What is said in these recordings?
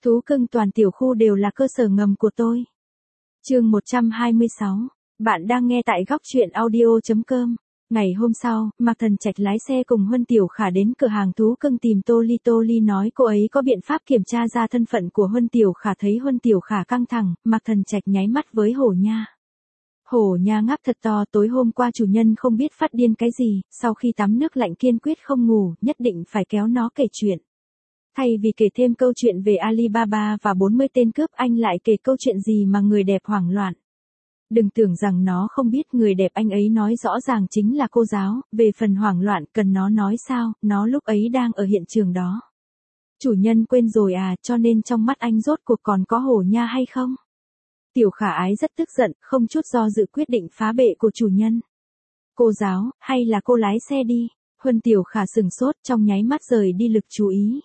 Thú cưng toàn tiểu khu đều là cơ sở ngầm của tôi. Chương 126. Bạn đang nghe tại góc truyện audio.com. Ngày hôm sau, Mạc Thần Trạch lái xe cùng Huân Tiểu Khả đến cửa hàng thú cưng tìm Tô Ly. Tô Ly nói cô ấy có biện pháp kiểm tra ra thân phận của Huân Tiểu Khả. Thấy Huân Tiểu Khả căng thẳng, Mạc Thần Trạch nháy mắt với Hổ Nha. Hổ Nha ngáp thật to, tối hôm qua chủ nhân không biết phát điên cái gì, sau khi tắm nước lạnh kiên quyết không ngủ, nhất định phải kéo nó kể chuyện. Thay vì kể thêm câu chuyện về Alibaba và 40 tên cướp, anh lại kể câu chuyện gì mà người đẹp hoảng loạn. Đừng tưởng rằng nó không biết, người đẹp anh ấy nói rõ ràng chính là cô giáo, về phần hoảng loạn cần nó nói sao, nó lúc ấy đang ở hiện trường đó. Chủ nhân quên rồi à, cho nên trong mắt anh rốt cuộc còn có Hổ Nha hay không? Tiểu Khả Ái rất tức giận, không chút do dự quyết định phá bệ của chủ nhân. Cô giáo, hay là cô lái xe đi? Huân Tiểu Khả sừng sốt, trong nháy mắt rời đi lực chú ý.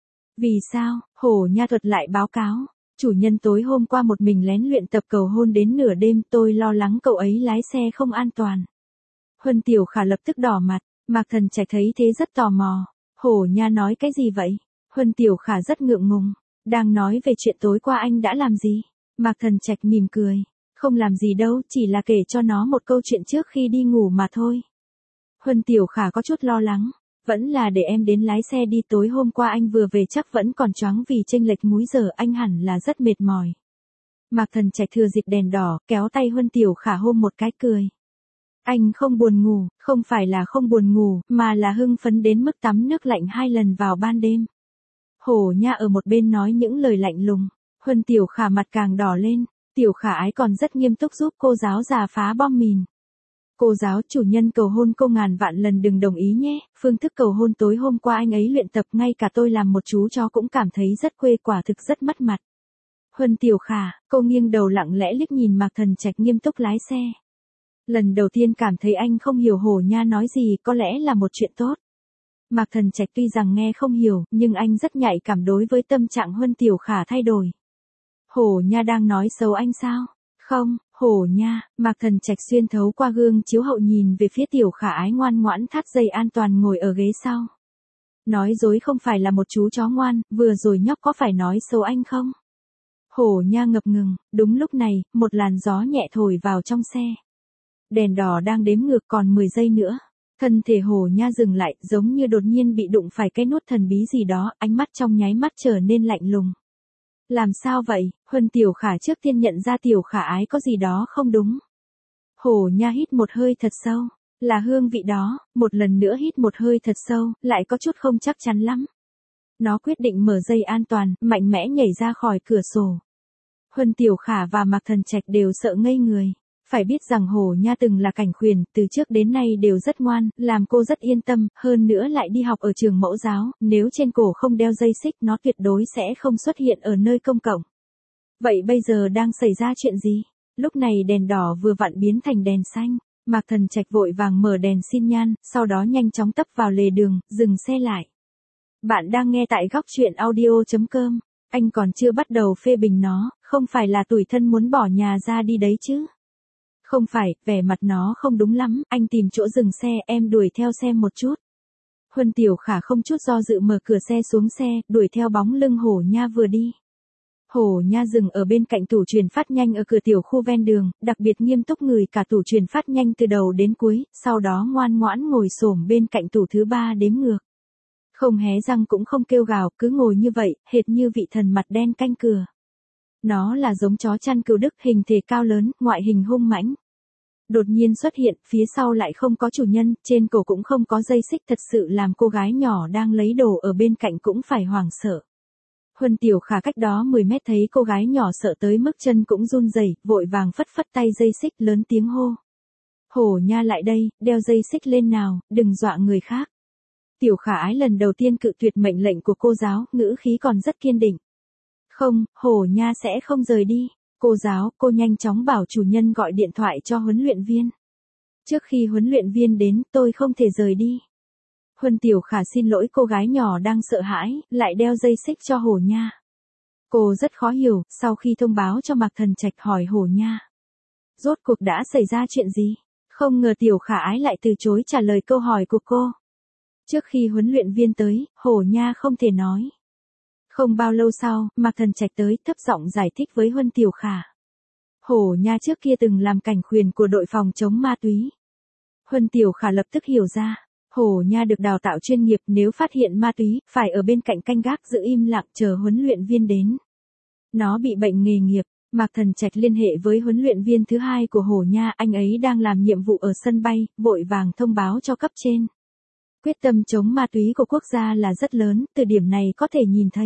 Vì sao? Hổ Nha thuật lại báo cáo. Chủ nhân tối hôm qua một mình lén luyện tập cầu hôn đến nửa đêm, tôi lo lắng cậu ấy lái xe không an toàn. Huân Tiểu Khả lập tức đỏ mặt, Mạc Thần Trạch thấy thế rất tò mò. Hổ Nha nói cái gì vậy? Huân Tiểu Khả rất ngượng ngùng. Đang nói về chuyện tối qua anh đã làm gì? Mạc Thần Trạch mỉm cười. Không làm gì đâu, chỉ là kể cho nó một câu chuyện trước khi đi ngủ mà thôi. Huân Tiểu Khả có chút lo lắng. Vẫn là để em đến lái xe đi, tối hôm qua anh vừa về chắc vẫn còn choáng vì chênh lệch múi giờ, anh hẳn là rất mệt mỏi. Mạc Thần Trạch thừa dịp đèn đỏ, kéo tay Huân Tiểu Khả hôn một cái cười. Anh không buồn ngủ, không phải là không buồn ngủ, mà là hưng phấn đến mức tắm nước lạnh 2 lần vào ban đêm. Hổ Nha ở một bên nói những lời lạnh lùng, Huân Tiểu Khả mặt càng đỏ lên, Tiểu Khả Ái còn rất nghiêm túc giúp cô giáo già phá bom mìn. Cô giáo, chủ nhân cầu hôn cô ngàn vạn lần đừng đồng ý nhé, phương thức cầu hôn tối hôm qua anh ấy luyện tập ngay cả tôi làm một chú chó cũng cảm thấy rất quê, quả thực rất mất mặt. Huân Tiểu Khả, cô nghiêng đầu lặng lẽ liếc nhìn Mạc Thần Trạch nghiêm túc lái xe. Lần đầu tiên cảm thấy anh không hiểu Hổ Nha nói gì, có lẽ là một chuyện tốt. Mạc Thần Trạch tuy rằng nghe không hiểu, nhưng anh rất nhạy cảm đối với tâm trạng Huân Tiểu Khả thay đổi. Hổ Nha đang nói xấu anh sao? Không, Hổ Nha. Mạc Thần Trạch xuyên thấu qua gương chiếu hậu nhìn về phía Tiểu Khả Ái ngoan ngoãn thắt dây an toàn ngồi ở ghế sau. Nói dối không phải là một chú chó ngoan, vừa rồi nhóc có phải nói xấu anh không? Hổ Nha ngập ngừng, đúng lúc này, một làn gió nhẹ thổi vào trong xe. Đèn đỏ đang đếm ngược còn 10 giây nữa. Thân thể Hổ Nha dừng lại, giống như đột nhiên bị đụng phải cái nút thần bí gì đó, ánh mắt trong nháy mắt trở nên lạnh lùng. Làm sao vậy? Huân Tiểu Khả trước tiên nhận ra Tiểu Khả Ái có gì đó không đúng. Hổ Nha hít một hơi thật sâu, là hương vị đó, một lần nữa hít một hơi thật sâu, lại có chút không chắc chắn lắm. Nó quyết định mở dây an toàn, mạnh mẽ nhảy ra khỏi cửa sổ. Huân Tiểu Khả và Mạc Thần Trạch đều sợ ngây người. Phải biết rằng Hổ Nha từng là cảnh khuyển, từ trước đến nay đều rất ngoan, làm cô rất yên tâm, hơn nữa lại đi học ở trường mẫu giáo, nếu trên cổ không đeo dây xích nó tuyệt đối sẽ không xuất hiện ở nơi công cộng. Vậy bây giờ đang xảy ra chuyện gì? Lúc này đèn đỏ vừa vặn biến thành đèn xanh, Mạc Thần Trạch vội vàng mở đèn xin nhan, sau đó nhanh chóng tấp vào lề đường, dừng xe lại. Bạn đang nghe tại góc truyện audio.com, anh còn chưa bắt đầu phê bình nó, không phải là tủi thân muốn bỏ nhà ra đi đấy chứ? Không phải, vẻ mặt nó không đúng lắm, anh tìm chỗ dừng xe, em đuổi theo xem một chút. Huân Tiểu Khả không chút do dự mở cửa xe xuống xe, đuổi theo bóng lưng Hổ Nha vừa đi. Hổ Nha dừng ở bên cạnh tủ truyền phát nhanh ở cửa tiểu khu ven đường, đặc biệt nghiêm túc ngửi cả tủ truyền phát nhanh từ đầu đến cuối, sau đó ngoan ngoãn ngồi xổm bên cạnh tủ thứ 3 đếm ngược. Không hé răng cũng không kêu gào, cứ ngồi như vậy, hệt như vị thần mặt đen canh cửa. Nó là giống chó chăn cừu Đức, hình thể cao lớn, ngoại hình hung mãnh. Đột nhiên xuất hiện, phía sau lại không có chủ nhân, trên cổ cũng không có dây xích, thật sự làm cô gái nhỏ đang lấy đồ ở bên cạnh cũng phải hoảng sợ. Huân Tiểu Khả cách đó 10 mét thấy cô gái nhỏ sợ tới mức chân cũng run rẩy, vội vàng phất phất tay dây xích, lớn tiếng hô. Hổ Nha lại đây, đeo dây xích lên nào, đừng dọa người khác. Tiểu Khả Ái lần đầu tiên cự tuyệt mệnh lệnh của cô giáo, ngữ khí còn rất kiên định. Không, Hổ Nha sẽ không rời đi. Cô giáo, cô nhanh chóng bảo chủ nhân gọi điện thoại cho huấn luyện viên. Trước khi huấn luyện viên đến, tôi không thể rời đi. Huân Tiểu Khả xin lỗi cô gái nhỏ đang sợ hãi, lại đeo dây xích cho Hổ Nha. Cô rất khó hiểu, sau khi thông báo cho Mạc Thần Trạch hỏi Hổ Nha. Rốt cuộc đã xảy ra chuyện gì? Không ngờ Tiểu Khả Ái lại từ chối trả lời câu hỏi của cô. Trước khi huấn luyện viên tới, Hổ Nha không thể nói. Không bao lâu sau, Mạc Thần Trạch tới thấp giọng giải thích với Huân Tiểu Khả. Hổ Nha trước kia từng làm cảnh khuyển của đội phòng chống ma túy. Huân Tiểu Khả lập tức hiểu ra. Hổ Nha được đào tạo chuyên nghiệp, nếu phát hiện ma túy, phải ở bên cạnh canh gác giữ im lặng chờ huấn luyện viên đến. Nó bị bệnh nghề nghiệp. Mạc Thần Trạch liên hệ với huấn luyện viên thứ hai của Hổ Nha, anh ấy đang làm nhiệm vụ ở sân bay, vội vàng thông báo cho cấp trên. Quyết tâm chống ma túy của quốc gia là rất lớn, từ điểm này có thể nhìn thấy.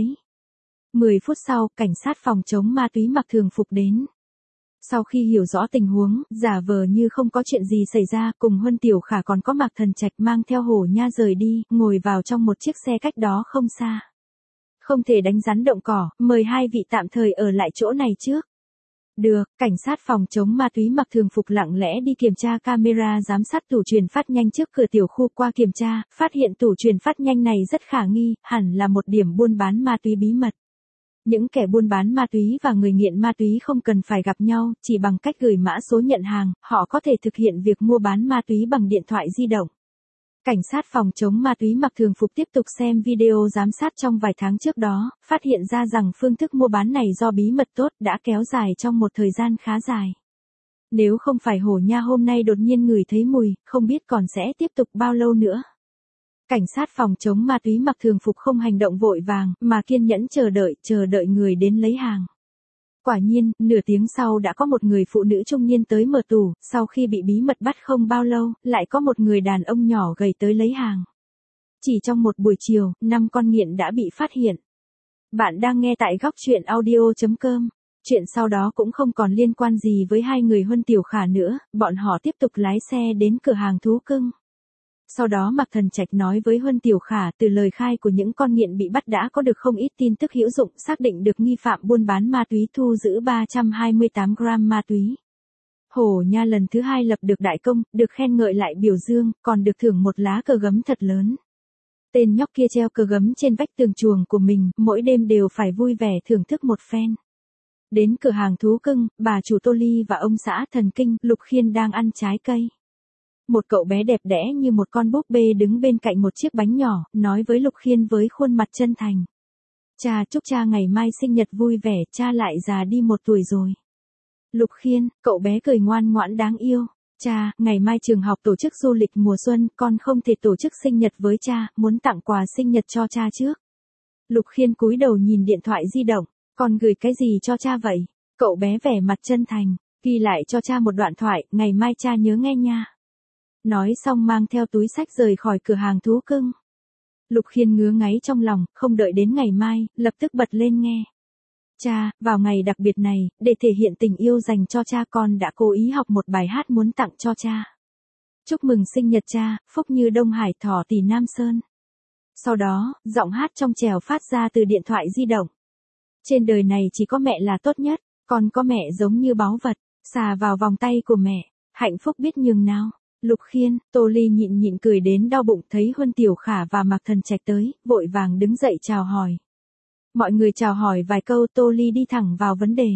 10 phút sau, cảnh sát phòng chống ma túy mặc thường phục đến. Sau khi hiểu rõ tình huống, giả vờ như không có chuyện gì xảy ra, cùng Huân Tiểu Khả còn có Mạc Thần Trạch mang theo Hổ Nha rời đi, ngồi vào trong một chiếc xe cách đó không xa. Không thể đánh rắn động cỏ, mời hai vị tạm thời ở lại chỗ này trước. Được, cảnh sát phòng chống ma túy mặc thường phục lặng lẽ đi kiểm tra camera giám sát tủ truyền phát nhanh trước cửa tiểu khu, qua kiểm tra, phát hiện tủ truyền phát nhanh này rất khả nghi, hẳn là một điểm buôn bán ma túy bí mật. Những kẻ buôn bán ma túy và người nghiện ma túy không cần phải gặp nhau, chỉ bằng cách gửi mã số nhận hàng, họ có thể thực hiện việc mua bán ma túy bằng điện thoại di động. Cảnh sát phòng chống ma túy mặc thường phục tiếp tục xem video giám sát trong vài tháng trước đó, phát hiện ra rằng phương thức mua bán này do bí mật tốt đã kéo dài trong một thời gian khá dài. Nếu không phải Hổ Nha hôm nay đột nhiên ngửi thấy mùi, không biết còn sẽ tiếp tục bao lâu nữa. Cảnh sát phòng chống ma túy mặc thường phục không hành động vội vàng, mà kiên nhẫn chờ đợi người đến lấy hàng. Quả nhiên, nửa tiếng sau đã có một người phụ nữ trung niên tới mở tủ, sau khi bị bí mật bắt không bao lâu, lại có một người đàn ông nhỏ gầy tới lấy hàng. Chỉ trong một buổi chiều, 5 con nghiện đã bị phát hiện. Bạn đang nghe tại góc truyện audio.com. Chuyện sau đó cũng không còn liên quan gì với hai người Huân Tiểu Khả nữa, bọn họ tiếp tục lái xe đến cửa hàng thú cưng. Sau đó Mạc Thần Trạch nói với Huân Tiểu Khả, từ lời khai của những con nghiện bị bắt đã có được không ít tin tức hữu dụng, xác định được nghi phạm buôn bán ma túy, thu giữ 328 gram ma túy. Hổ Nha lần thứ hai lập được đại công, được khen ngợi lại biểu dương, còn được thưởng một lá cờ gấm thật lớn. Tên nhóc kia treo cờ gấm trên vách tường chuồng của mình, mỗi đêm đều phải vui vẻ thưởng thức một phen. Đến cửa hàng thú cưng, bà chủ Tô Ly và ông xã thần kinh, Lục Khiên đang ăn trái cây. Một cậu bé đẹp đẽ như một con búp bê đứng bên cạnh một chiếc bánh nhỏ, nói với Lục Khiên với khuôn mặt chân thành. Cha, chúc cha ngày mai sinh nhật vui vẻ, cha lại già đi 1 tuổi rồi. Lục Khiên, cậu bé cười ngoan ngoãn đáng yêu. Cha, ngày mai trường học tổ chức du lịch mùa xuân, con không thể tổ chức sinh nhật với cha, muốn tặng quà sinh nhật cho cha trước. Lục Khiên cúi đầu nhìn điện thoại di động, con gửi cái gì cho cha vậy? Cậu bé vẻ mặt chân thành, ghi lại cho cha một đoạn thoại, ngày mai cha nhớ nghe nha. Nói xong mang theo túi xách rời khỏi cửa hàng thú cưng. Lục Khiên ngứa ngáy trong lòng, không đợi đến ngày mai, lập tức bật lên nghe. Cha, vào ngày đặc biệt này, để thể hiện tình yêu dành cho cha, con đã cố ý học một bài hát muốn tặng cho cha. Chúc mừng sinh nhật cha, phúc như Đông Hải, thỏ tỷ Nam Sơn. Sau đó, giọng hát trong trẻo phát ra từ điện thoại di động. Trên đời này chỉ có mẹ là tốt nhất, con có mẹ giống như báu vật, xà vào vòng tay của mẹ, hạnh phúc biết nhường nào. Lục Khiên, Tô Ly nhịn cười đến đau bụng, thấy Huân Tiểu Khả và Mạc Thần Trạch tới, vội vàng đứng dậy chào hỏi. Mọi người chào hỏi vài câu, Tô Ly đi thẳng vào vấn đề.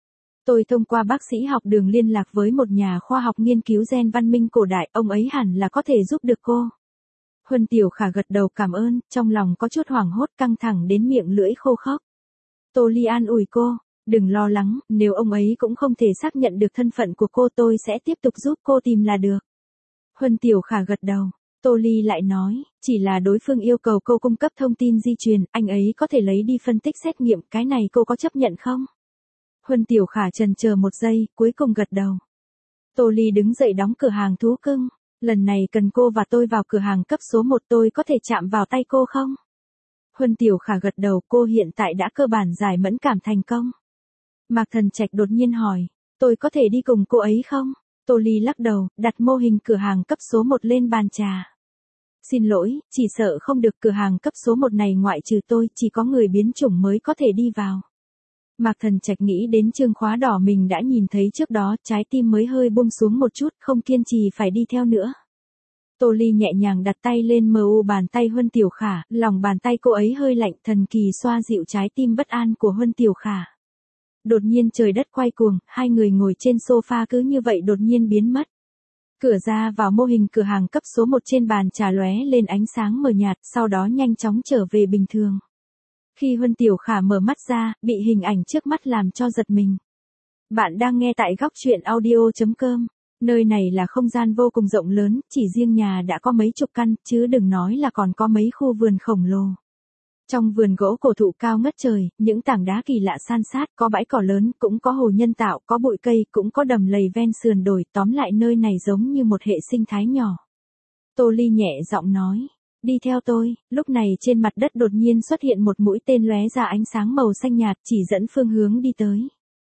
Tôi thông qua bác sĩ học Đường liên lạc với một nhà khoa học nghiên cứu gen văn minh cổ đại, ông ấy hẳn là có thể giúp được cô. Huân Tiểu Khả gật đầu cảm ơn, trong lòng có chút hoảng hốt, căng thẳng đến miệng lưỡi khô khốc. Tô Ly an ủi cô, đừng lo lắng, nếu ông ấy cũng không thể xác nhận được thân phận của cô, tôi sẽ tiếp tục giúp cô tìm là được. Huân Tiểu Khả gật đầu. Tô Ly lại nói, chỉ là đối phương yêu cầu cô cung cấp thông tin di truyền, anh ấy có thể lấy đi phân tích xét nghiệm, cái này cô có chấp nhận không? Huân Tiểu Khả chần chờ một giây, cuối cùng gật đầu. Tô Ly đứng dậy đóng cửa hàng thú cưng. Lần này cần cô và tôi vào cửa hàng cấp số 1, tôi có thể chạm vào tay cô không? Huân Tiểu Khả gật đầu, cô hiện tại đã cơ bản giải mẫn cảm thành công. Mạc Thần Trạch đột nhiên hỏi, tôi có thể đi cùng cô ấy không? Tô Ly lắc đầu, đặt mô hình cửa hàng cấp số 1 lên bàn trà. Xin lỗi, chỉ sợ không được, cửa hàng cấp số 1 này ngoại trừ tôi, chỉ có người biến chủng mới có thể đi vào. Mạc Thần Trạch nghĩ đến chương khóa đỏ mình đã nhìn thấy trước đó, trái tim mới hơi buông xuống một chút, không kiên trì phải đi theo nữa. Tô Ly nhẹ nhàng đặt tay lên mu bàn tay Huân Tiểu Khả, lòng bàn tay cô ấy hơi lạnh, thần kỳ xoa dịu trái tim bất an của Huân Tiểu Khả. Đột nhiên trời đất quay cuồng, hai người ngồi trên sofa cứ như vậy đột nhiên biến mất. Cửa ra vào mô hình cửa hàng cấp số 1 trên bàn trà lóe lên ánh sáng mờ nhạt, sau đó nhanh chóng trở về bình thường. Khi Huân Tiểu Khả mở mắt ra, bị hình ảnh trước mắt làm cho giật mình. Bạn đang nghe tại góc truyện audio.com. Nơi này là không gian vô cùng rộng lớn, chỉ riêng nhà đã có mấy chục căn, chứ đừng nói là còn có mấy khu vườn khổng lồ. Trong vườn gỗ cổ thụ cao ngất trời, những tảng đá kỳ lạ san sát, có bãi cỏ lớn, cũng có hồ nhân tạo, có bụi cây, cũng có đầm lầy ven sườn đồi, tóm lại nơi này giống như một hệ sinh thái nhỏ. Tô Ly nhẹ giọng nói, đi theo tôi. Lúc này trên mặt đất đột nhiên xuất hiện một mũi tên lóe ra ánh sáng màu xanh nhạt, chỉ dẫn phương hướng đi tới.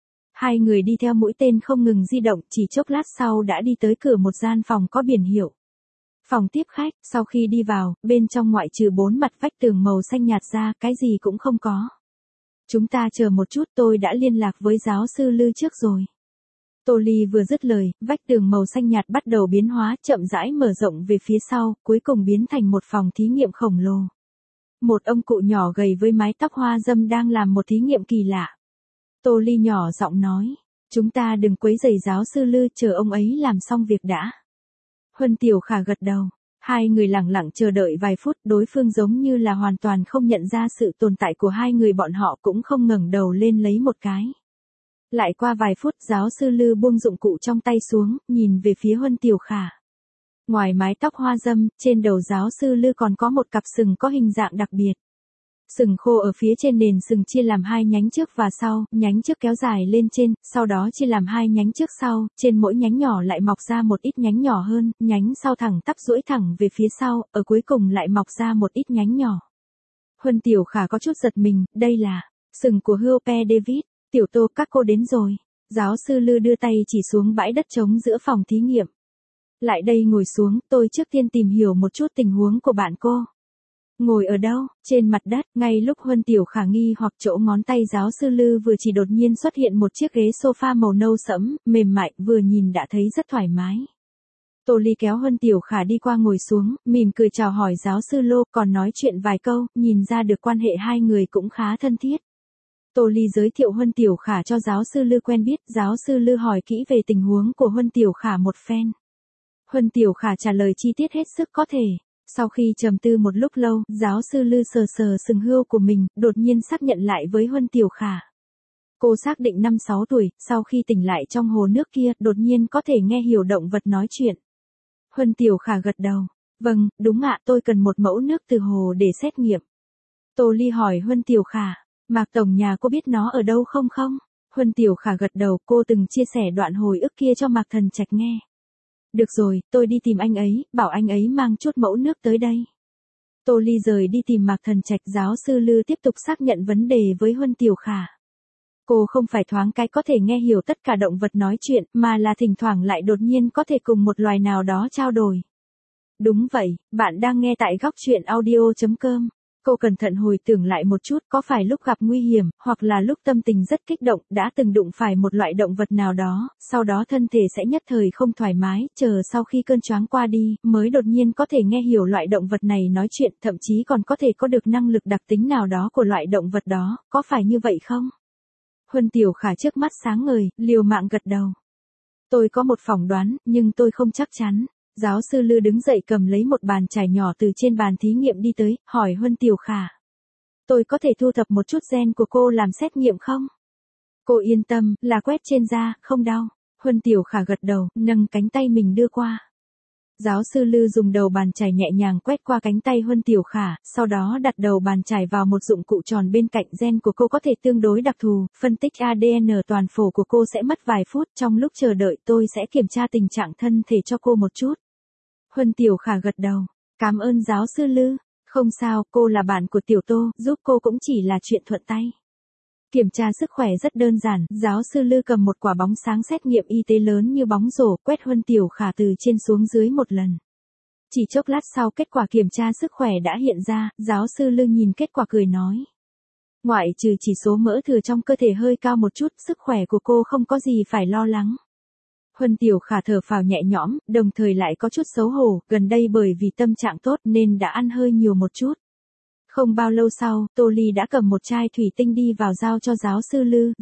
Hai người đi theo mũi tên không ngừng di động, chỉ chốc lát sau đã đi tới cửa một gian phòng có biển hiệu. Phòng tiếp khách. Sau khi đi vào, bên trong ngoại trừ 4 mặt vách tường màu xanh nhạt ra, cái gì cũng không có. Chúng ta chờ một chút, tôi đã liên lạc với giáo sư Lư trước rồi. Tô Ly vừa dứt lời, vách tường màu xanh nhạt bắt đầu biến hóa, chậm rãi mở rộng về phía sau, cuối cùng biến thành một phòng thí nghiệm khổng lồ. Một ông cụ nhỏ gầy với mái tóc hoa râm đang làm một thí nghiệm kỳ lạ. Tô Ly nhỏ giọng nói, chúng ta đừng quấy rầy giáo sư Lư, chờ ông ấy làm xong việc đã. Huân Tiểu Khả gật đầu. Hai người lặng lặng chờ đợi vài phút, đối phương giống như là hoàn toàn không nhận ra sự tồn tại của hai người, bọn họ cũng không ngẩng đầu lên lấy một cái. Lại qua vài phút, giáo sư Lư buông dụng cụ trong tay xuống, nhìn về phía Huân Tiểu Khả. Ngoài mái tóc hoa râm, trên đầu giáo sư Lư còn có một cặp sừng có hình dạng đặc biệt. Sừng khô ở phía trên nền sừng chia làm hai nhánh trước và sau, nhánh trước kéo dài lên trên, sau đó chia làm hai nhánh trước sau, trên mỗi nhánh nhỏ lại mọc ra một ít nhánh nhỏ hơn, nhánh sau thẳng tắp duỗi thẳng về phía sau, ở cuối cùng lại mọc ra một ít nhánh nhỏ. Huân Tiểu Khả có chút giật mình, đây là sừng của Hope David. Tiểu Tô, các cô đến rồi. Giáo sư Lư đưa tay chỉ xuống bãi đất trống giữa phòng thí nghiệm. Lại đây ngồi xuống, tôi trước tiên tìm hiểu một chút tình huống của bạn cô. Ngồi ở đâu? Trên mặt đất. Ngay lúc Huân Tiểu Khả nghi hoặc chỗ ngón tay giáo sư Lư vừa chỉ, đột nhiên xuất hiện một chiếc ghế sofa màu nâu sẫm, mềm mại, vừa nhìn đã thấy rất thoải mái. Tô Ly kéo Huân Tiểu Khả đi qua ngồi xuống, mỉm cười chào hỏi giáo sư Lô, còn nói chuyện vài câu, nhìn ra được quan hệ hai người cũng khá thân thiết. Tô Ly giới thiệu Huân Tiểu Khả cho giáo sư Lư quen biết, giáo sư Lư hỏi kỹ về tình huống của Huân Tiểu Khả một phen. Huân Tiểu Khả trả lời chi tiết hết sức có thể. Sau khi trầm tư một lúc lâu, giáo sư Lư sờ sờ sừng hươu của mình, đột nhiên xác nhận lại với Huân Tiểu Khả. Cô xác định 5-6 tuổi, sau khi tỉnh lại trong hồ nước kia, đột nhiên có thể nghe hiểu động vật nói chuyện. Huân Tiểu Khả gật đầu. Vâng, đúng ạ, tôi cần một mẫu nước từ hồ để xét nghiệm. Tô Ly hỏi Huân Tiểu Khả, Mạc tổng nhà cô biết nó ở đâu không? Huân Tiểu Khả gật đầu, cô từng chia sẻ đoạn hồi ức kia cho Mạc Thần Trạch nghe. Được rồi, tôi đi tìm anh ấy, bảo anh ấy mang chút mẫu nước tới đây. Tô Ly rời đi tìm Mạc Thần Trạch, giáo sư Lư tiếp tục xác nhận vấn đề với Huân Tiểu Khả. Cô không phải thoáng cái có thể nghe hiểu tất cả động vật nói chuyện, mà là thỉnh thoảng lại đột nhiên có thể cùng một loài nào đó trao đổi. Đúng vậy, bạn đang nghe tại góc truyện audio.com. Cô cẩn thận hồi tưởng lại một chút, có phải lúc gặp nguy hiểm, hoặc là lúc tâm tình rất kích động, đã từng đụng phải một loại động vật nào đó, sau đó thân thể sẽ nhất thời không thoải mái, chờ sau khi cơn choáng qua đi, mới đột nhiên có thể nghe hiểu loại động vật này nói chuyện, thậm chí còn có thể có được năng lực đặc tính nào đó của loại động vật đó, có phải như vậy không? Huân Tiểu Khả trước mắt sáng ngời, liều mạng gật đầu. Tôi có một phỏng đoán, nhưng tôi không chắc chắn. Giáo sư Lư đứng dậy cầm lấy một bàn chải nhỏ từ trên bàn thí nghiệm đi tới, hỏi Huân Tiểu Khả. Tôi có thể thu thập một chút gen của cô làm xét nghiệm không? Cô yên tâm, là quét trên da, không đau. Huân Tiểu Khả gật đầu, nâng cánh tay mình đưa qua. Giáo sư Lư dùng đầu bàn chải nhẹ nhàng quét qua cánh tay Huân Tiểu Khả, sau đó đặt đầu bàn chải vào một dụng cụ tròn bên cạnh. Gen của cô có thể tương đối đặc thù, phân tích ADN toàn phổ của cô sẽ mất vài phút, trong lúc chờ đợi tôi sẽ kiểm tra tình trạng thân thể cho cô một chút. Huân Tiểu Khả gật đầu. Cảm ơn giáo sư Lư. Không sao, cô là bạn của Tiểu Tô, giúp cô cũng chỉ là chuyện thuận tay. Kiểm tra sức khỏe rất đơn giản, giáo sư Lư cầm một quả bóng sáng xét nghiệm y tế lớn như bóng rổ, quét Huân Tiểu Khả từ trên xuống dưới một lần. Chỉ chốc lát sau kết quả kiểm tra sức khỏe đã hiện ra, giáo sư Lư nhìn kết quả cười nói. Ngoại trừ chỉ số mỡ thừa trong cơ thể hơi cao một chút, sức khỏe của cô không có gì phải lo lắng. Huân Tiểu Khả thở phào nhẹ nhõm, đồng thời lại có chút xấu hổ, gần đây bởi vì tâm trạng tốt nên đã ăn hơi nhiều một chút. Không bao lâu sau, Tô Ly đã cầm một chai thủy tinh đi vào giao cho giáo sư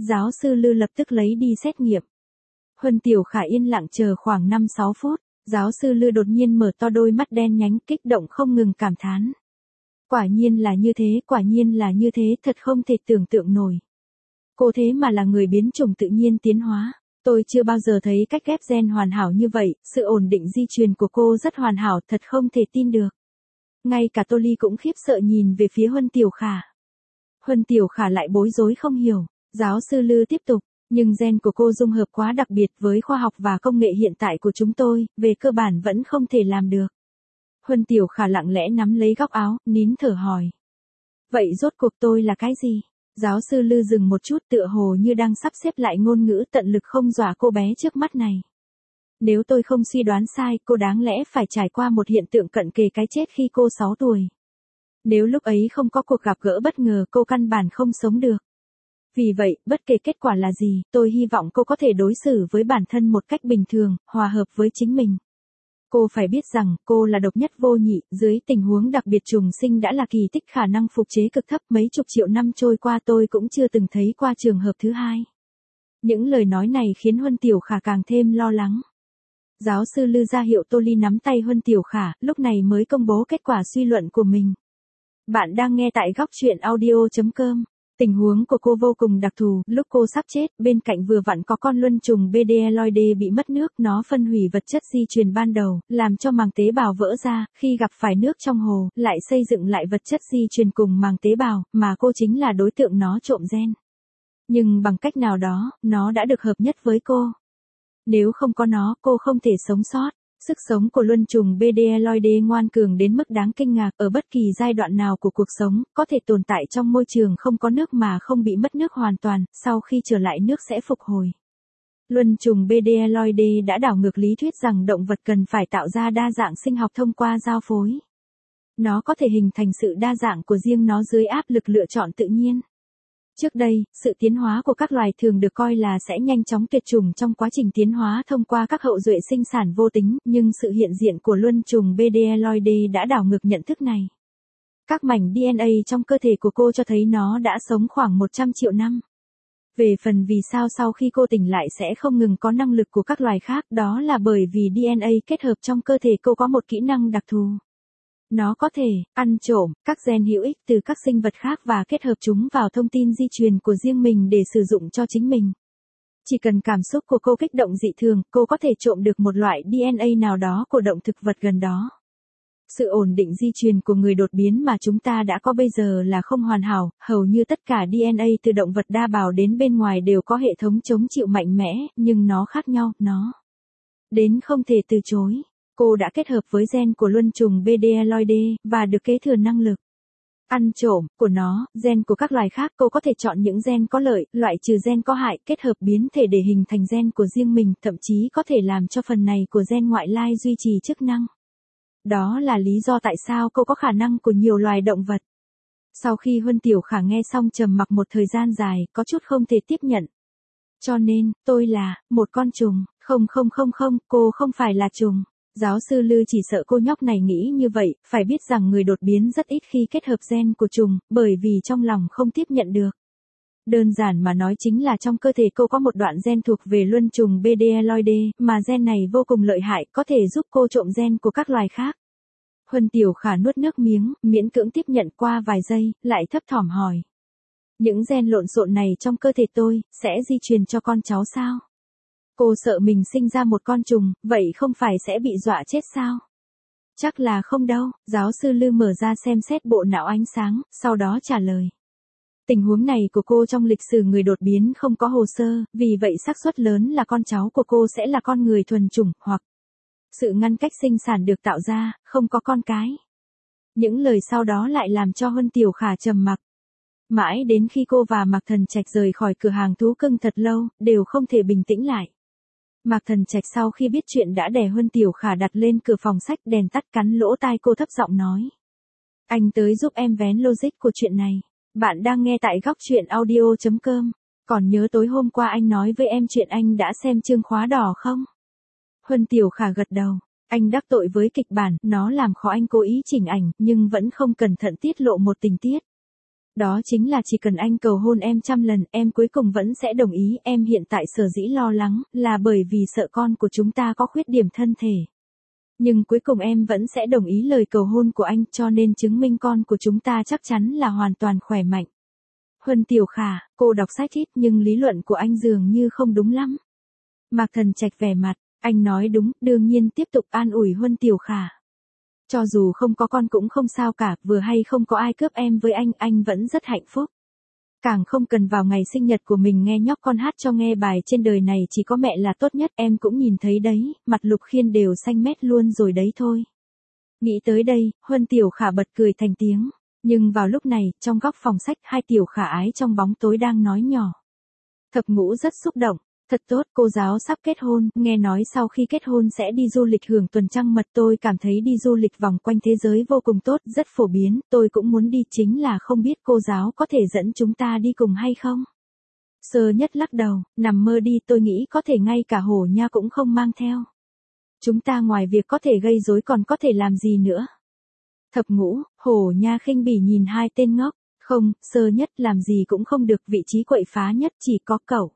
Lư lập tức lấy đi xét nghiệm. Huân Tiểu Khả yên lặng chờ khoảng 5-6 phút, giáo sư Lư đột nhiên mở to đôi mắt đen nhánh, kích động không ngừng cảm thán. Quả nhiên là như thế, quả nhiên là như thế, thật không thể tưởng tượng nổi. Cô thế mà là người biến chủng tự nhiên tiến hóa. Tôi chưa bao giờ thấy cách ghép gen hoàn hảo như vậy, sự ổn định di truyền của cô rất hoàn hảo, thật không thể tin được. Ngay cả Tô Ly cũng khiếp sợ nhìn về phía Huân Tiểu Khả. Huân Tiểu Khả lại bối rối không hiểu. Giáo sư Lư tiếp tục, nhưng gen của cô dung hợp quá đặc biệt với khoa học và công nghệ hiện tại của chúng tôi, về cơ bản vẫn không thể làm được. Huân Tiểu Khả lặng lẽ nắm lấy góc áo, nín thở hỏi. Vậy rốt cuộc tôi là cái gì? Giáo sư Lư dừng một chút tựa hồ như đang sắp xếp lại ngôn ngữ tận lực không dọa cô bé trước mắt này. Nếu tôi không suy đoán sai, cô đáng lẽ phải trải qua một hiện tượng cận kề cái chết khi cô 6 tuổi. Nếu lúc ấy không có cuộc gặp gỡ bất ngờ cô căn bản không sống được. Vì vậy, bất kể kết quả là gì, tôi hy vọng cô có thể đối xử với bản thân một cách bình thường, hòa hợp với chính mình. Cô phải biết rằng, cô là độc nhất vô nhị, dưới tình huống đặc biệt trùng sinh đã là kỳ tích khả năng phục chế cực thấp, mấy chục triệu năm trôi qua tôi cũng chưa từng thấy qua trường hợp thứ hai. Những lời nói này khiến Huân Tiểu Khả càng thêm lo lắng. Giáo sư Lư ra hiệu Tô Ly nắm tay Huân Tiểu Khả, lúc này mới công bố kết quả suy luận của mình. Bạn đang nghe tại góc truyện audio.com. Tình huống của cô vô cùng đặc thù, lúc cô sắp chết, bên cạnh vừa vặn có con luân trùng BDLoide bị mất nước, nó phân hủy vật chất di truyền ban đầu, làm cho màng tế bào vỡ ra, khi gặp phải nước trong hồ, lại xây dựng lại vật chất di truyền cùng màng tế bào, mà cô chính là đối tượng nó trộm gen. Nhưng bằng cách nào đó, nó đã được hợp nhất với cô. Nếu không có nó, cô không thể sống sót. Sức sống của luân trùng BDLoide ngoan cường đến mức đáng kinh ngạc, ở bất kỳ giai đoạn nào của cuộc sống, có thể tồn tại trong môi trường không có nước mà không bị mất nước hoàn toàn, sau khi trở lại nước sẽ phục hồi. Luân trùng BDLoide đã đảo ngược lý thuyết rằng động vật cần phải tạo ra đa dạng sinh học thông qua giao phối. Nó có thể hình thành sự đa dạng của riêng nó dưới áp lực lựa chọn tự nhiên. Trước đây, sự tiến hóa của các loài thường được coi là sẽ nhanh chóng tuyệt chủng trong quá trình tiến hóa thông qua các hậu duệ sinh sản vô tính, nhưng sự hiện diện của luân trùng BDLoide đã đảo ngược nhận thức này. Các mảnh DNA trong cơ thể của cô cho thấy nó đã sống khoảng 100 triệu năm. Về phần vì sao sau khi cô tỉnh lại sẽ không ngừng có năng lực của các loài khác, đó là bởi vì DNA kết hợp trong cơ thể cô có một kỹ năng đặc thù. Nó có thể ăn trộm các gen hữu ích từ các sinh vật khác và kết hợp chúng vào thông tin di truyền của riêng mình để sử dụng cho chính mình. Chỉ cần cảm xúc của cô kích động dị thường, cô có thể trộm được một loại DNA nào đó của động thực vật gần đó. Sự ổn định di truyền của người đột biến mà chúng ta đã có bây giờ là không hoàn hảo, hầu như tất cả DNA từ động vật đa bào đến bên ngoài đều có hệ thống chống chịu mạnh mẽ, nhưng nó khác nhau, nó đến không thể từ chối. Cô đã kết hợp với gen của luân trùng BDLoide, và được kế thừa năng lực ăn trộm của nó, gen của các loài khác. Cô có thể chọn những gen có lợi, loại trừ gen có hại, kết hợp biến thể để hình thành gen của riêng mình, thậm chí có thể làm cho phần này của gen ngoại lai duy trì chức năng. Đó là lý do tại sao cô có khả năng của nhiều loài động vật. Sau khi Huân Tiểu Khả nghe xong trầm mặc một thời gian dài, có chút không thể tiếp nhận. Cho nên, tôi là một con trùng. Không, cô không phải là trùng. Giáo sư Lư chỉ sợ cô nhóc này nghĩ như vậy, phải biết rằng người đột biến rất ít khi kết hợp gen của trùng, bởi vì trong lòng không tiếp nhận được. Đơn giản mà nói chính là trong cơ thể cô có một đoạn gen thuộc về luân trùng BDLoide, mà gen này vô cùng lợi hại, có thể giúp cô trộm gen của các loài khác. Huân Tiểu Khả nuốt nước miếng, miễn cưỡng tiếp nhận qua vài giây, lại thấp thỏm hỏi. Những gen lộn xộn này trong cơ thể tôi, sẽ di truyền cho con cháu sao? Cô sợ mình sinh ra một con trùng, vậy không phải sẽ bị dọa chết sao? Chắc là không đâu, giáo sư Lư mở ra xem xét bộ não ánh sáng, sau đó trả lời. Tình huống này của cô trong lịch sử người đột biến không có hồ sơ, vì vậy xác suất lớn là con cháu của cô sẽ là con người thuần chủng, hoặc sự ngăn cách sinh sản được tạo ra, không có con cái. Những lời sau đó lại làm cho Huân Tiểu Khả trầm mặc. Mãi đến khi cô và Mạc Thần Trạch rời khỏi cửa hàng thú cưng thật lâu, đều không thể bình tĩnh lại. Mạc Thần Trạch sau khi biết chuyện đã đè Huân Tiểu Khả đặt lên cửa phòng sách, đèn tắt, cắn lỗ tai cô thấp giọng nói. Anh tới giúp em vén logic của chuyện này. Bạn đang nghe tại góc truyện audio.com. Còn nhớ tối hôm qua anh nói với em chuyện anh đã xem chương khóa đỏ không? Huân Tiểu Khả gật đầu. Anh đắc tội với kịch bản, nó làm khó anh cố ý chỉnh ảnh, nhưng vẫn không cẩn thận tiết lộ một tình tiết. Đó chính là chỉ cần anh cầu hôn em 100 lần, em cuối cùng vẫn sẽ đồng ý. Em hiện tại sở dĩ lo lắng, là bởi vì sợ con của chúng ta có khuyết điểm thân thể. Nhưng cuối cùng em vẫn sẽ đồng ý lời cầu hôn của anh cho nên chứng minh con của chúng ta chắc chắn là hoàn toàn khỏe mạnh. Huân Tiểu Khả, cô đọc sách ít nhưng lý luận của anh dường như không đúng lắm. Mạc Thần Trạch vẻ mặt, anh nói đúng, đương nhiên tiếp tục an ủi Huân Tiểu Khả. Cho dù không có con cũng không sao cả, vừa hay không có ai cướp em với anh vẫn rất hạnh phúc. Càng không cần vào ngày sinh nhật của mình nghe nhóc con hát cho nghe bài trên đời này chỉ có mẹ là tốt nhất, em cũng nhìn thấy đấy, mặt Lục Khiên đều xanh mét luôn rồi đấy thôi. Nghĩ tới đây, Huân Tiểu Khả bật cười thành tiếng. Nhưng vào lúc này, trong góc phòng sách hai tiểu khả ái trong bóng tối đang nói nhỏ. Thập Ngũ rất xúc động. Thật tốt, cô giáo sắp kết hôn, nghe nói sau khi kết hôn sẽ đi du lịch hưởng tuần trăng mật, tôi cảm thấy đi du lịch vòng quanh thế giới vô cùng tốt, rất phổ biến, tôi cũng muốn đi, chính là không biết cô giáo có thể dẫn chúng ta đi cùng hay không. Sơ Nhất lắc đầu, nằm mơ đi, tôi nghĩ có thể ngay cả Hổ Nha cũng không mang theo. Chúng ta ngoài việc có thể gây rối còn có thể làm gì nữa. Thập Ngũ, Hổ Nha khinh bỉ nhìn hai tên ngốc, không, Sơ Nhất làm gì cũng không được, vị trí quậy phá nhất chỉ có cậu.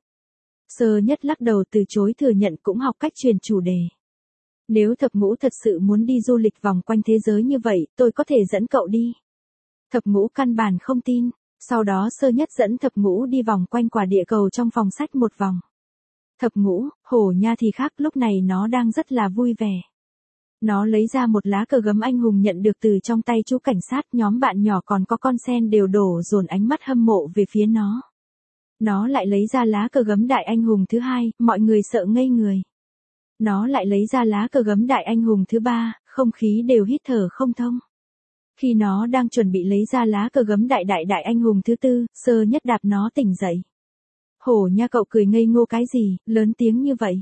Sơ Nhất lắc đầu từ chối thừa nhận, cũng học cách truyền chủ đề. Nếu Thập Ngũ thật sự muốn đi du lịch vòng quanh thế giới như vậy, tôi có thể dẫn cậu đi. Thập Ngũ căn bản không tin, sau đó Sơ Nhất dẫn Thập Ngũ đi vòng quanh quả địa cầu trong phòng sách một vòng. Thập Ngũ, Hổ Nha thì khác, lúc này nó đang rất là vui vẻ. Nó lấy ra một lá cờ gấm anh hùng nhận được từ trong tay chú cảnh sát, nhóm bạn nhỏ còn có con sen đều đổ dồn ánh mắt hâm mộ về phía nó. Nó lại lấy ra lá cờ gấm đại anh hùng thứ hai, mọi người sợ ngây người. Nó lại lấy ra lá cờ gấm đại anh hùng thứ ba, không khí đều hít thở không thông. Khi nó đang chuẩn bị lấy ra lá cờ gấm đại anh hùng thứ tư, Sơ Nhất đạp nó tỉnh dậy. Hổ Nha, cậu cười ngây ngô cái gì, lớn tiếng như vậy.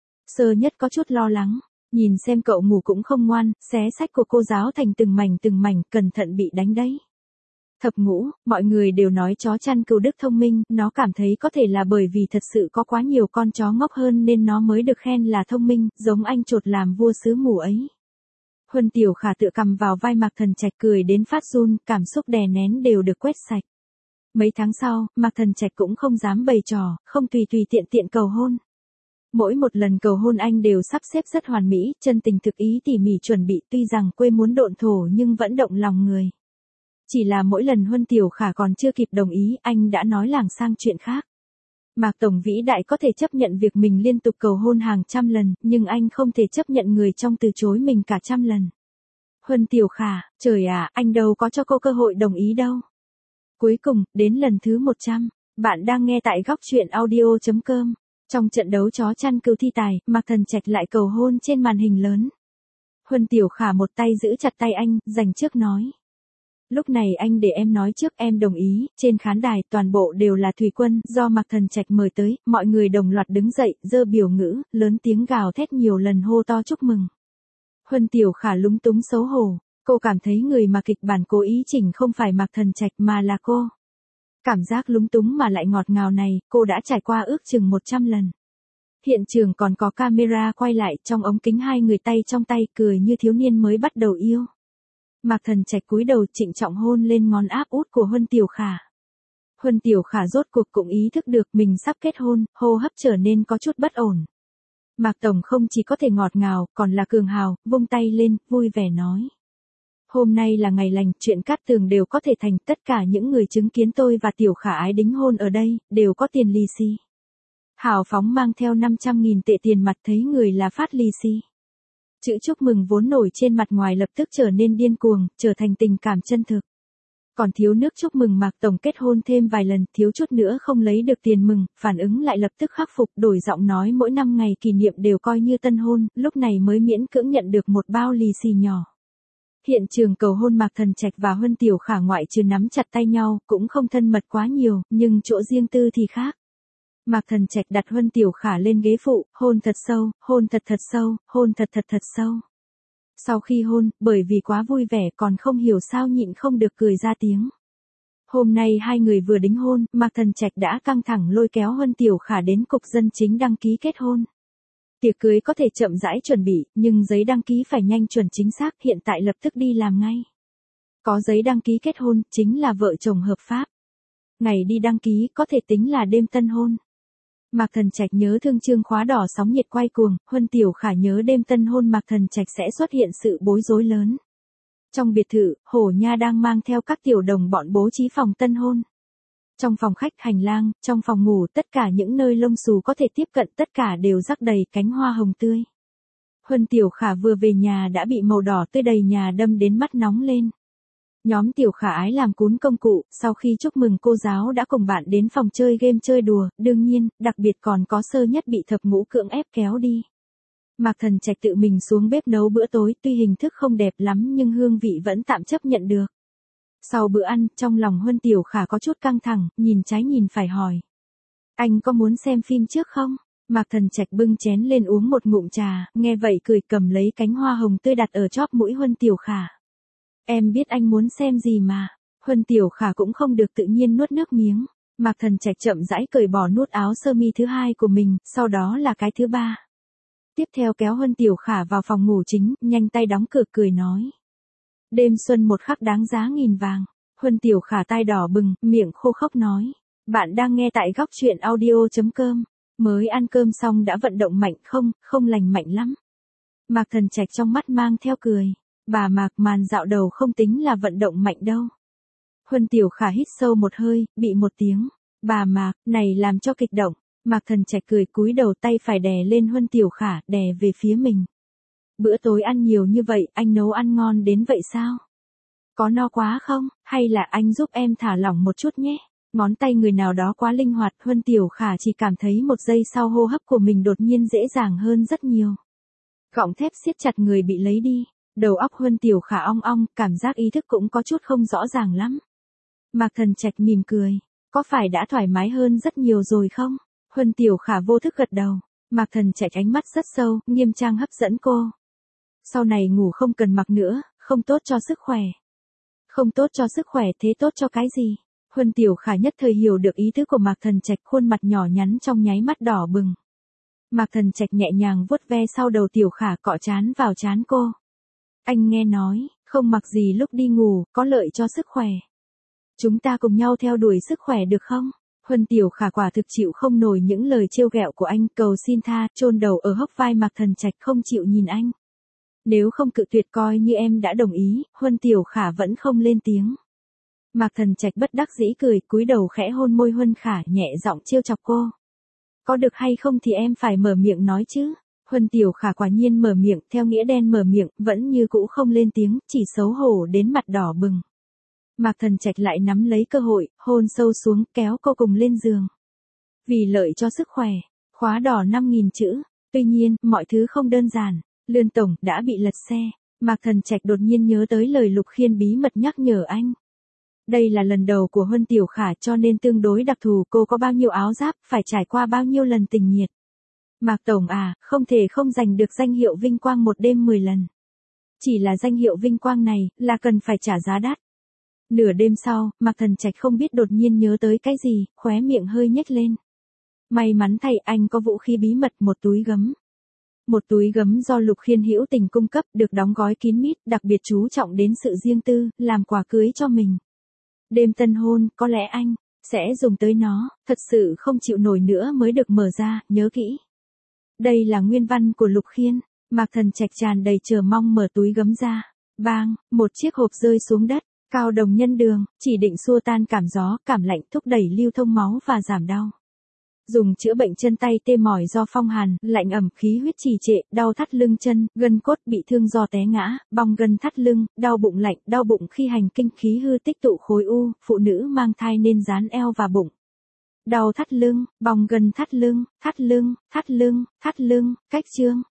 Sơ Nhất có chút lo lắng, nhìn xem cậu ngủ cũng không ngoan, xé sách của cô giáo thành từng mảnh, cẩn thận bị đánh đấy. Thập Ngũ, mọi người đều nói chó chăn cừu đức thông minh, nó cảm thấy có thể là bởi vì thật sự có quá nhiều con chó ngốc hơn nên nó mới được khen là thông minh, giống anh chuột làm vua xứ mù ấy. Huân Tiểu Khả tựa cầm vào vai Mạc Thần Trạch cười đến phát run, cảm xúc đè nén đều được quét sạch. Mấy tháng sau, Mạc Thần Trạch cũng không dám bày trò, không tùy tiện cầu hôn. Mỗi một lần cầu hôn anh đều sắp xếp rất hoàn mỹ, chân tình thực ý tỉ mỉ chuẩn bị, tuy rằng quê muốn độn thổ nhưng vẫn động lòng người. Chỉ là mỗi lần Huân Tiểu Khả còn chưa kịp đồng ý, anh đã nói lảng sang chuyện khác. Mạc Tổng vĩ đại có thể chấp nhận việc mình liên tục cầu hôn hàng trăm lần, nhưng anh không thể chấp nhận người trong từ chối mình cả trăm lần. Huân Tiểu Khả, trời à, anh đâu có cho cô cơ hội đồng ý đâu. Cuối cùng, đến lần thứ 100, bạn đang nghe tại góc truyện audio.com. Trong trận đấu chó chăn cừu thi tài, Mạc Thần Trạch lại cầu hôn trên màn hình lớn. Huân Tiểu Khả một tay giữ chặt tay anh, giành trước nói. Lúc này anh để em nói trước, em đồng ý. Trên khán đài toàn bộ đều là thủy quân, do Mạc Thần Trạch mời tới, mọi người đồng loạt đứng dậy, giơ biểu ngữ, lớn tiếng gào thét nhiều lần hô to chúc mừng. Huân Tiểu Khả lúng túng xấu hổ, cô cảm thấy người mà kịch bản cố ý chỉnh không phải Mạc Thần Trạch mà là cô. Cảm giác lúng túng mà lại ngọt ngào này, cô đã trải qua ước chừng 100 lần. Hiện trường còn có camera quay lại, trong ống kính hai người tay trong tay cười như thiếu niên mới bắt đầu yêu. Mạc Thần Trạch cúi đầu trịnh trọng hôn lên ngón áp út của Huân Tiểu Khả. Huân Tiểu Khả rốt cuộc cũng ý thức được mình sắp kết hôn, hô hấp trở nên có chút bất ổn. Mạc Tổng không chỉ có thể ngọt ngào, còn là cường hào, vung tay lên, vui vẻ nói. Hôm nay là ngày lành, chuyện cát tường đều có thể thành, tất cả những người chứng kiến tôi và Tiểu Khả ái đính hôn ở đây, đều có tiền lì xì. Hào phóng mang theo 500.000 tệ tiền mặt, thấy người là phát lì xì. Chữ chúc mừng vốn nổi trên mặt ngoài lập tức trở nên điên cuồng, trở thành tình cảm chân thực. Còn thiếu nước chúc mừng Mạc Tổng kết hôn thêm vài lần, thiếu chút nữa không lấy được tiền mừng, phản ứng lại lập tức khắc phục, đổi giọng nói mỗi năm ngày kỷ niệm đều coi như tân hôn, lúc này mới miễn cưỡng nhận được một bao lì xì nhỏ. Hiện trường cầu hôn Mạc Thần Trạch và Huân Tiểu Khả ngoại trừ nắm chặt tay nhau, cũng không thân mật quá nhiều, nhưng chỗ riêng tư thì khác. Mạc Thần Trạch đặt Huân Tiểu Khả lên ghế phụ, hôn thật sâu, hôn thật sâu, hôn thật sâu. Sau khi hôn, bởi vì quá vui vẻ còn không hiểu sao nhịn không được cười ra tiếng. Hôm nay hai người vừa đính hôn, Mạc Thần Trạch đã căng thẳng lôi kéo Huân Tiểu Khả đến cục dân chính đăng ký kết hôn. Tiệc cưới có thể chậm rãi chuẩn bị, nhưng giấy đăng ký phải nhanh chuẩn chính xác, hiện tại lập tức đi làm ngay. Có giấy đăng ký kết hôn, chính là vợ chồng hợp pháp. Ngày đi đăng ký có thể tính là đêm tân hôn. Mạc Thần Trạch nhớ thương chương khóa đỏ sóng nhiệt quay cuồng, Huân Tiểu Khả nhớ đêm tân hôn Mạc Thần Trạch sẽ xuất hiện sự bối rối lớn. Trong biệt thự, Hổ Nha đang mang theo các tiểu đồng bọn bố trí phòng tân hôn. Trong phòng khách, hành lang, trong phòng ngủ, tất cả những nơi lông xù có thể tiếp cận tất cả đều rắc đầy cánh hoa hồng tươi. Huân Tiểu Khả vừa về nhà đã bị màu đỏ tươi đầy nhà đâm đến mắt nóng lên. Nhóm Tiểu Khả ái làm cún công cụ, sau khi chúc mừng cô giáo đã cùng bạn đến phòng chơi game chơi đùa, đương nhiên, đặc biệt còn có Sơ Nhất bị thập ngũ cưỡng ép kéo đi. Mạc Thần Trạch tự mình xuống bếp nấu bữa tối, tuy hình thức không đẹp lắm nhưng hương vị vẫn tạm chấp nhận được. Sau bữa ăn, trong lòng Huân Tiểu Khả có chút căng thẳng, nhìn trái nhìn phải hỏi. Anh có muốn xem phim trước không? Mạc Thần Trạch bưng chén lên uống một ngụm trà, nghe vậy cười cầm lấy cánh hoa hồng tươi đặt ở chóp mũi Huân Tiểu Khả. Em biết anh muốn xem gì mà. Huân Tiểu Khả cũng không được tự nhiên nuốt nước miếng. Mạc Thần Trạch chậm rãi cởi bỏ nút áo sơ mi thứ hai của mình, sau đó là cái thứ ba. Tiếp theo kéo Huân Tiểu Khả vào phòng ngủ chính, nhanh tay đóng cửa cười nói. Đêm xuân một khắc đáng giá nghìn vàng. Huân Tiểu Khả tai đỏ bừng, miệng khô khốc nói. Bạn đang nghe tại góc truyện audio.com. Mới ăn cơm xong đã vận động mạnh không lành mạnh lắm. Mạc Thần Trạch trong mắt mang theo cười. Bà Mạc, màn dạo đầu không tính là vận động mạnh đâu. Huân Tiểu Khả hít sâu một hơi, bị một tiếng. Bà Mạc, này làm cho kịch động. Mạc Thần Trạch cười cúi đầu tay phải đè lên Huân Tiểu Khả, đè về phía mình. Bữa tối ăn nhiều như vậy, anh nấu ăn ngon đến vậy sao? Có no quá không, hay là anh giúp em thả lỏng một chút nhé? Ngón tay người nào đó quá linh hoạt, Huân Tiểu Khả chỉ cảm thấy một giây sau hô hấp của mình đột nhiên dễ dàng hơn rất nhiều. Cọng thép siết chặt người bị lấy đi, đầu óc Huân Tiểu Khả ong ong, cảm giác ý thức cũng có chút không rõ ràng lắm. Mạc Thần Trạch mỉm cười, có phải đã thoải mái hơn rất nhiều rồi không? Huân Tiểu Khả vô thức gật đầu, Mạc Thần Trạch ánh mắt rất sâu, nghiêm trang hấp dẫn cô. Sau này ngủ không cần mặc nữa, không tốt cho sức khỏe. Không tốt cho sức khỏe thế tốt cho cái gì? Huân Tiểu Khả nhất thời hiểu được ý tứ của Mạc Thần Trạch, khuôn mặt nhỏ nhắn trong nháy mắt đỏ bừng. Mạc Thần Trạch nhẹ nhàng vuốt ve sau đầu Tiểu Khả, cọ trán vào trán cô. Anh nghe nói, không mặc gì lúc đi ngủ, có lợi cho sức khỏe. Chúng ta cùng nhau theo đuổi sức khỏe được không? Huân Tiểu Khả quả thực chịu không nổi những lời trêu ghẹo của anh, cầu xin tha, chôn đầu ở hốc vai Mạc Thần Trạch không chịu nhìn anh. Nếu không cự tuyệt coi như em đã đồng ý, Huân Tiểu Khả vẫn không lên tiếng. Mạc Thần Trạch bất đắc dĩ cười, cúi đầu khẽ hôn môi Huân Khả, nhẹ giọng trêu chọc cô. Có được hay không thì em phải mở miệng nói chứ. Huân Tiểu Khả quả nhiên mở miệng, theo nghĩa đen mở miệng, vẫn như cũ không lên tiếng, chỉ xấu hổ đến mặt đỏ bừng. Mạc Thần Trạch lại nắm lấy cơ hội, hôn sâu xuống, kéo cô cùng lên giường. Vì lợi cho sức khỏe, khóa đỏ 5.000 chữ. Tuy nhiên, mọi thứ không đơn giản. Lươn tổng đã bị lật xe. Mạc Thần Trạch đột nhiên nhớ tới lời Lục Khiên bí mật nhắc nhở anh. Đây là lần đầu của Huân Tiểu Khả cho nên tương đối đặc thù, cô có bao nhiêu áo giáp, phải trải qua bao nhiêu lần tình nhiệt. Mạc tổng à, không thể không giành được danh hiệu vinh quang một đêm 10 lần. Chỉ là danh hiệu vinh quang này, là cần phải trả giá đắt. Nửa đêm sau, Mạc Thần Trạch không biết đột nhiên nhớ tới cái gì, khóe miệng hơi nhếch lên. May mắn thay anh có vũ khí bí mật, một túi gấm. Một túi gấm do Lục Khiên hữu tình cung cấp, được đóng gói kín mít, đặc biệt chú trọng đến sự riêng tư, làm quà cưới cho mình. Đêm tân hôn, có lẽ anh sẽ dùng tới nó, thật sự không chịu nổi nữa mới được mở ra, nhớ kỹ. Đây là nguyên văn của Lục Khiên. Mạc Thần Trạch tràn đầy chờ mong mở túi gấm ra. Bang, một chiếc hộp rơi xuống đất. Cao đồng nhân đường, chỉ định xua tan cảm gió, cảm lạnh, thúc đẩy lưu thông máu và giảm đau. Dùng chữa bệnh chân tay tê mỏi do phong hàn, lạnh ẩm, khí huyết trì trệ, đau thắt lưng chân, gân cốt bị thương do té ngã, bong gân thắt lưng, đau bụng lạnh, đau bụng khi hành kinh, khí hư tích tụ khối u, phụ nữ mang thai nên dán eo và bụng. Đau thắt lưng, bong gân thắt lưng, thắt lưng, thắt lưng, thắt lưng, cách chương.